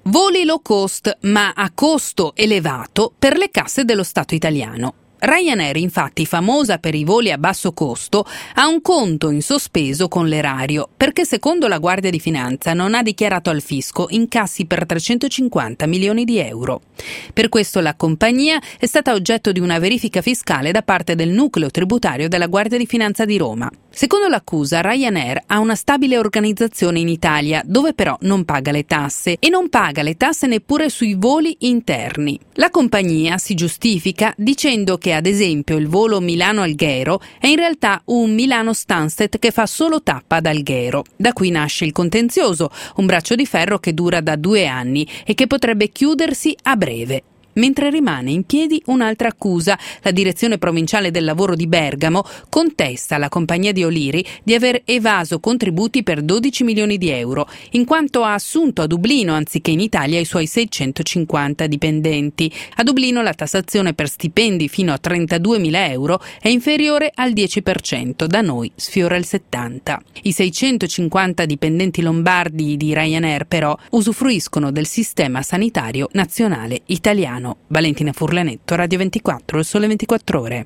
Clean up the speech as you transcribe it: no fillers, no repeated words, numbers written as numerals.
Voli low cost, ma a costo elevato per le casse dello Stato italiano. Ryanair, infatti, famosa per i voli a basso costo, ha un conto in sospeso con l'erario perché, secondo la Guardia di Finanza, non ha dichiarato al fisco incassi per 350 milioni di euro. Per questo la compagnia è stata oggetto di una verifica fiscale da parte del nucleo tributario della Guardia di Finanza di Roma. Secondo l'accusa, Ryanair ha una stabile organizzazione in Italia, dove però non paga le tasse e non paga le tasse neppure sui voli interni. La compagnia si giustifica dicendo che, ad esempio, il volo Milano-Alghero è in realtà un Milano-Stansted che fa solo tappa ad Alghero. Da qui nasce il contenzioso, un braccio di ferro che dura da 2 anni e che potrebbe chiudersi a breve. Mentre rimane in piedi un'altra accusa. La direzione provinciale del lavoro di Bergamo contesta alla compagnia di O'Leary di aver evaso contributi per 12 milioni di euro, in quanto ha assunto a Dublino anziché in Italia i suoi 650 dipendenti. A Dublino la tassazione per stipendi fino a 32.000 euro è inferiore al 10%, da noi sfiora il 70%. I 650 dipendenti lombardi di Ryanair però usufruiscono del sistema sanitario nazionale italiano. Valentina Furlanetto, Radio 24, Il Sole 24 Ore.